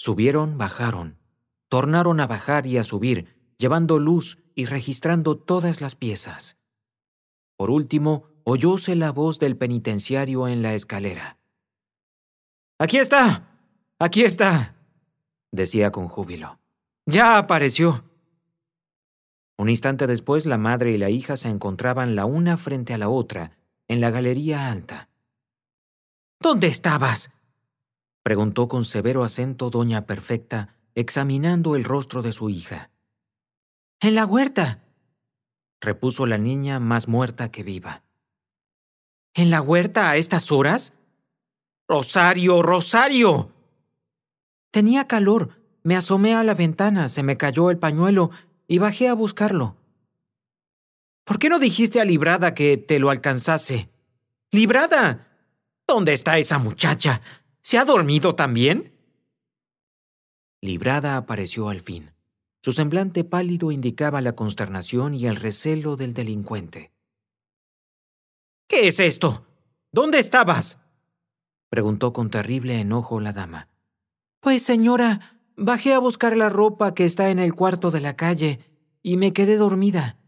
Subieron, bajaron, tornaron a bajar y a subir, llevando luz y registrando todas las piezas. Por último, oyóse la voz del penitenciario en la escalera. «¡Aquí está! ¡Aquí está!», decía con júbilo. «¡Ya apareció!». Un instante después, la madre y la hija se encontraban la una frente a la otra, en la galería alta. «¿Dónde estabas?», preguntó con severo acento doña Perfecta, examinando el rostro de su hija. «En la huerta», repuso la niña más muerta que viva. «¿En la huerta a estas horas? ¡Rosario, Rosario!». «Tenía calor, me asomé a la ventana, se me cayó el pañuelo y bajé a buscarlo». «¿Por qué no dijiste a Librada que te lo alcanzase?». «¡Librada! ¿Dónde está esa muchacha? ¿Se ha dormido también?». Librada apareció al fin. Su semblante pálido indicaba la consternación y el recelo del delincuente. «¿Qué es esto? ¿Dónde estabas?», preguntó con terrible enojo la dama. «Pues, señora, bajé a buscar la ropa que está en el cuarto de la calle y me quedé dormida».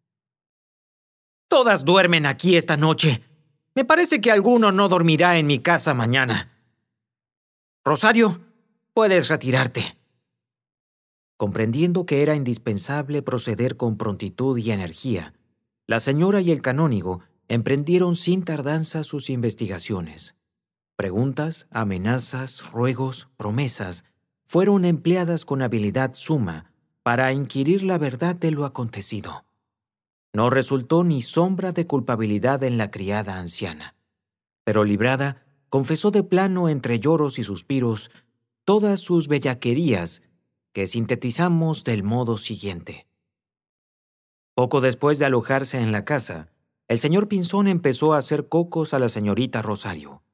«Todas duermen aquí esta noche. Me parece que alguno no dormirá en mi casa mañana. Rosario, puedes retirarte». Comprendiendo que era indispensable proceder con prontitud y energía, la señora y el canónigo emprendieron sin tardanza sus investigaciones. Preguntas, amenazas, ruegos, promesas fueron empleadas con habilidad suma para inquirir la verdad de lo acontecido. No resultó ni sombra de culpabilidad en la criada anciana, pero Librada confesó de plano entre lloros y suspiros todas sus bellaquerías que sintetizamos del modo siguiente. Poco después de alojarse en la casa, el señor Pinzón empezó a hacer cocos a la señorita Rosario.